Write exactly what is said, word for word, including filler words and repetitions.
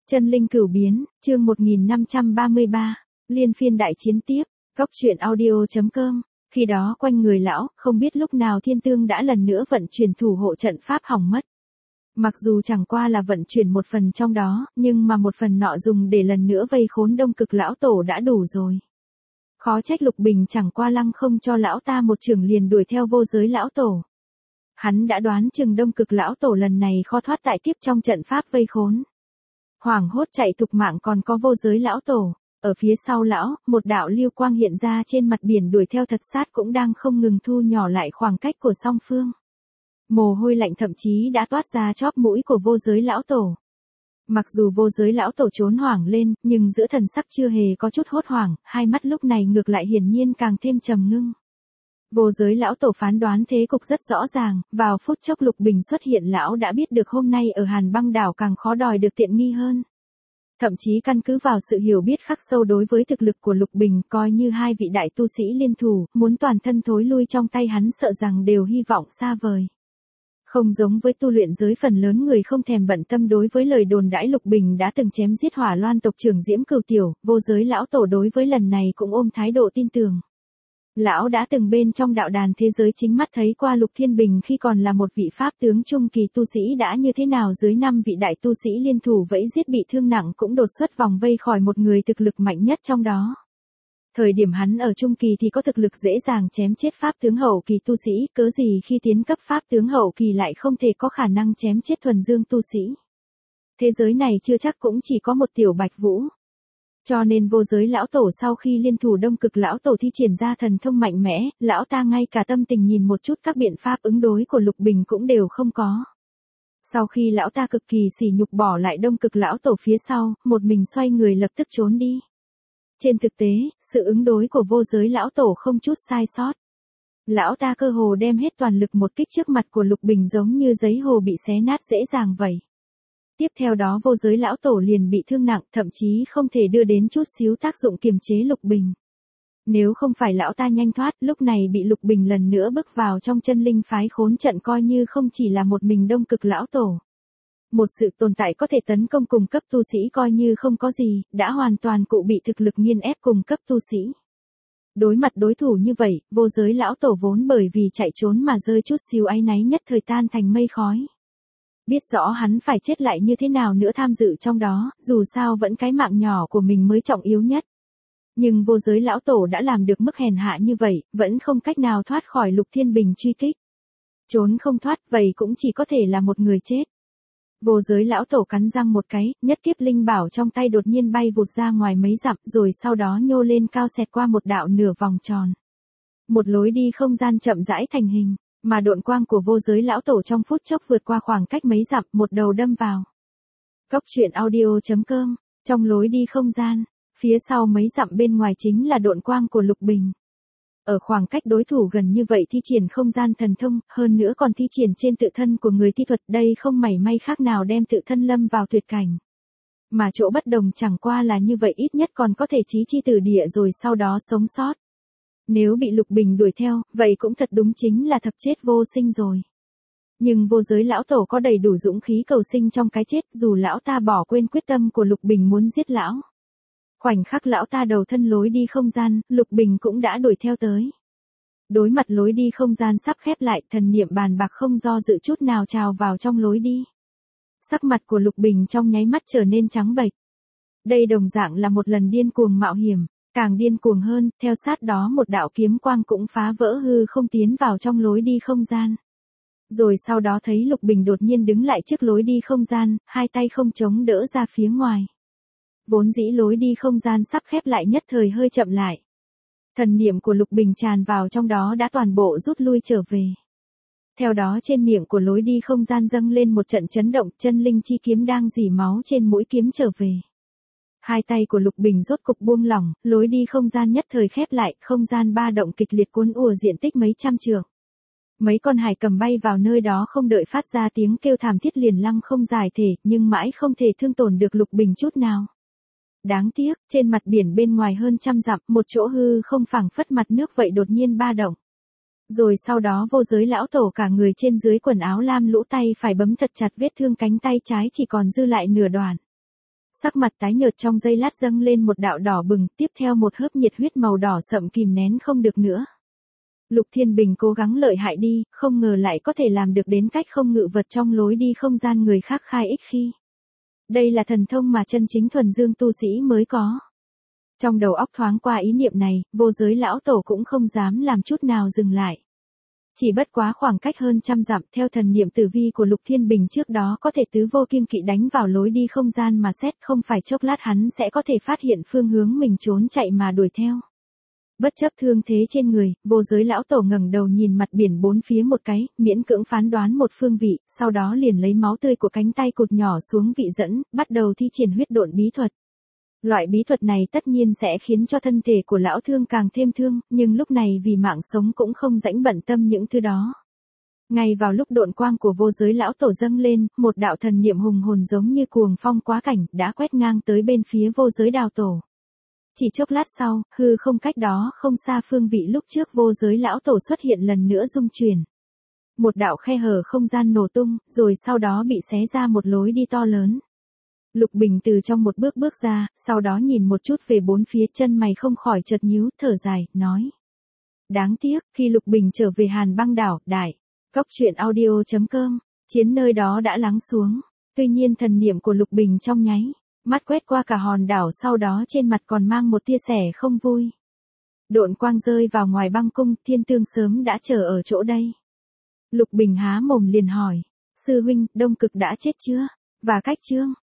Chân linh cửu biến, chương một nghìn năm trăm ba mươi ba, liên phiên đại chiến tiếp, góc truyện audio.com, khi đó quanh người lão, không biết lúc nào thiên tương đã lần nữa vận chuyển thủ hộ trận pháp hỏng mất. Mặc dù chẳng qua là vận chuyển một phần trong đó, nhưng mà một phần nọ dùng để lần nữa vây khốn Đông Cực lão tổ đã đủ rồi. Khó trách Lục Bình chẳng qua lăng không cho lão ta một chưởng liền đuổi theo vô giới lão tổ. Hắn đã đoán chừng Đông Cực lão tổ lần này khó thoát tại kiếp trong trận pháp vây khốn. Hoảng hốt chạy thục mạng còn có vô giới lão tổ, ở phía sau lão, một đạo lưu quang hiện ra trên mặt biển đuổi theo thật sát cũng đang không ngừng thu nhỏ lại khoảng cách của song phương. Mồ hôi lạnh thậm chí đã toát ra chóp mũi của vô giới lão tổ. Mặc dù vô giới lão tổ trốn hoảng lên, nhưng giữa thần sắc chưa hề có chút hốt hoảng, hai mắt lúc này ngược lại hiển nhiên càng thêm trầm ngưng. Vô giới lão tổ phán đoán thế cục rất rõ ràng, vào phút chốc Lục Bình xuất hiện lão đã biết được hôm nay ở Hàn Băng đảo càng khó đòi được tiện nghi hơn. Thậm chí căn cứ vào sự hiểu biết khắc sâu đối với thực lực của Lục Bình, coi như hai vị đại tu sĩ liên thủ, muốn toàn thân thối lui trong tay hắn sợ rằng đều hy vọng xa vời. Không giống với tu luyện giới phần lớn người không thèm bận tâm đối với lời đồn đãi Lục Bình đã từng chém giết Hỏa Loan tộc trưởng Diễm Cửu Tiểu, vô giới lão tổ đối với lần này cũng ôm thái độ tin tưởng. Lão đã từng bên trong đạo đàn thế giới chính mắt thấy qua Lục Thiên Bình khi còn là một vị pháp tướng trung kỳ tu sĩ đã như thế nào dưới năm vị đại tu sĩ liên thủ vẫy giết bị thương nặng cũng đột xuất vòng vây khỏi một người thực lực mạnh nhất trong đó. Thời điểm hắn ở trung kỳ thì có thực lực dễ dàng chém chết pháp tướng hậu kỳ tu sĩ, cớ gì khi tiến cấp pháp tướng hậu kỳ lại không thể có khả năng chém chết thuần dương tu sĩ. Thế giới này chưa chắc cũng chỉ có một tiểu Bạch Vũ. Cho nên vô giới lão tổ sau khi liên thủ Đông Cực lão tổ thi triển ra thần thông mạnh mẽ, lão ta ngay cả tâm tình nhìn một chút các biện pháp ứng đối của Lục Bình cũng đều không có. Sau khi lão ta cực kỳ sỉ nhục bỏ lại Đông Cực lão tổ phía sau, một mình xoay người lập tức trốn đi. Trên thực tế, sự ứng đối của vô giới lão tổ không chút sai sót. Lão ta cơ hồ đem hết toàn lực một kích trước mặt của Lục Bình giống như giấy hồ bị xé nát dễ dàng vậy. Tiếp theo đó vô giới lão tổ liền bị thương nặng, thậm chí không thể đưa đến chút xíu tác dụng kiềm chế Lục Bình. Nếu không phải lão ta nhanh thoát, lúc này bị Lục Bình lần nữa bước vào trong chân linh phái khốn trận coi như không chỉ là một mình Đông Cực lão tổ. Một sự tồn tại có thể tấn công cùng cấp tu sĩ coi như không có gì, đã hoàn toàn cụ bị thực lực nghiền ép cùng cấp tu sĩ. Đối mặt đối thủ như vậy, vô giới lão tổ vốn bởi vì chạy trốn mà rơi chút xíu áy náy nhất thời tan thành mây khói. Biết rõ hắn phải chết lại như thế nào nữa tham dự trong đó, dù sao vẫn cái mạng nhỏ của mình mới trọng yếu nhất. Nhưng vô giới lão tổ đã làm được mức hèn hạ như vậy, vẫn không cách nào thoát khỏi Lục Thiên Bình truy kích. Trốn không thoát, vậy cũng chỉ có thể là một người chết. Vô giới lão tổ cắn răng một cái, nhất kiếp linh bảo trong tay đột nhiên bay vụt ra ngoài mấy dặm rồi sau đó nhô lên cao xẹt qua một đạo nửa vòng tròn. Một lối đi không gian chậm rãi thành hình. Mà độn quang của vô giới lão tổ trong phút chốc vượt qua khoảng cách mấy dặm, một đầu đâm vào. Góc truyện audio.com, trong lối đi không gian, phía sau mấy dặm bên ngoài chính là độn quang của Lục Bình. Ở khoảng cách đối thủ gần như vậy thi triển không gian thần thông, hơn nữa còn thi triển trên tự thân của người thi thuật, đây không mảy may khác nào đem tự thân lâm vào tuyệt cảnh. Mà chỗ bất đồng chẳng qua là như vậy ít nhất còn có thể chí chi từ địa rồi sau đó sống sót. Nếu bị Lục Bình đuổi theo, vậy cũng thật đúng chính là thập chết vô sinh rồi. Nhưng vô giới lão tổ có đầy đủ dũng khí cầu sinh trong cái chết dù lão ta bỏ quên quyết tâm của Lục Bình muốn giết lão. Khoảnh khắc lão ta đầu thân lối đi không gian, Lục Bình cũng đã đuổi theo tới. Đối mặt lối đi không gian sắp khép lại, thần niệm bàn bạc không do dự chút nào trào vào trong lối đi. Sắc mặt của Lục Bình trong nháy mắt trở nên trắng bệch. Đây đồng dạng là một lần điên cuồng mạo hiểm. Càng điên cuồng hơn, theo sát đó một đạo kiếm quang cũng phá vỡ hư không tiến vào trong lối đi không gian. Rồi sau đó thấy Lục Bình đột nhiên đứng lại trước lối đi không gian, hai tay không chống đỡ ra phía ngoài. Vốn dĩ lối đi không gian sắp khép lại nhất thời hơi chậm lại. Thần niệm của Lục Bình tràn vào trong đó đã toàn bộ rút lui trở về. Theo đó trên miệng của lối đi không gian dâng lên một trận chấn động, chân linh chi kiếm đang rỉ máu trên mũi kiếm trở về. Hai tay của Lục Bình rốt cục buông lỏng, lối đi không gian nhất thời khép lại, không gian ba động kịch liệt cuốn ùa diện tích mấy trăm trượng. Mấy con hải cầm bay vào nơi đó không đợi phát ra tiếng kêu thảm thiết liền lăng không giải thể, nhưng mãi không thể thương tổn được Lục Bình chút nào. Đáng tiếc, trên mặt biển bên ngoài hơn trăm dặm, một chỗ hư không phảng phất mặt nước vậy đột nhiên ba động. Rồi sau đó vô giới lão tổ cả người trên dưới quần áo lam lũ tay phải bấm thật chặt vết thương cánh tay trái chỉ còn dư lại nửa đoạn. Sắc mặt tái nhợt trong giây lát dâng lên một đạo đỏ bừng, tiếp theo một hớp nhiệt huyết màu đỏ sậm kìm nén không được nữa. Lục Thiên Bình cố gắng lợi hại đi, không ngờ lại có thể làm được đến cách không ngự vật trong lối đi không gian người khác khai ích khi. Đây là thần thông mà chân chính thuần dương tu sĩ mới có. Trong đầu óc thoáng qua ý niệm này, vô giới lão tổ cũng không dám làm chút nào dừng lại. Chỉ bất quá khoảng cách hơn trăm dặm theo thần niệm tử vi của Lục Thiên Bình trước đó có thể tứ vô kiêng kỵ đánh vào lối đi không gian mà xét không phải chốc lát hắn sẽ có thể phát hiện phương hướng mình trốn chạy mà đuổi theo. Bất chấp thương thế trên người, vô giới lão tổ ngẩng đầu nhìn mặt biển bốn phía một cái, miễn cưỡng phán đoán một phương vị, sau đó liền lấy máu tươi của cánh tay cụt nhỏ xuống vị dẫn, bắt đầu thi triển huyết độn bí thuật. Loại bí thuật này tất nhiên sẽ khiến cho thân thể của lão thương càng thêm thương, nhưng lúc này vì mạng sống cũng không rãnh bận tâm những thứ đó. Ngay vào lúc độn quang của vô giới lão tổ dâng lên, một đạo thần niệm hùng hồn giống như cuồng phong quá cảnh, đã quét ngang tới bên phía vô giới đào tổ. Chỉ chốc lát sau, hư không cách đó không xa phương vị lúc trước vô giới lão tổ xuất hiện lần nữa rung chuyển. Một đạo khe hở không gian nổ tung, rồi sau đó bị xé ra một lối đi to lớn. Lục Bình từ trong một bước bước ra, sau đó nhìn một chút về bốn phía, chân mày không khỏi chợt nhíu, thở dài, nói. Đáng tiếc, khi Lục Bình trở về Hàn Băng đảo, đại, cốc truyện audio chấm com, chiến nơi đó đã lắng xuống. Tuy nhiên thần niệm của Lục Bình trong nháy mắt quét qua cả hòn đảo, sau đó trên mặt còn mang một tia sẻ không vui. Độn quang rơi vào ngoài băng cung, Thiên Tương sớm đã chờ ở chỗ đây. Lục Bình há mồm liền hỏi, sư huynh, Đông Cực đã chết chưa? Và Cách Trương,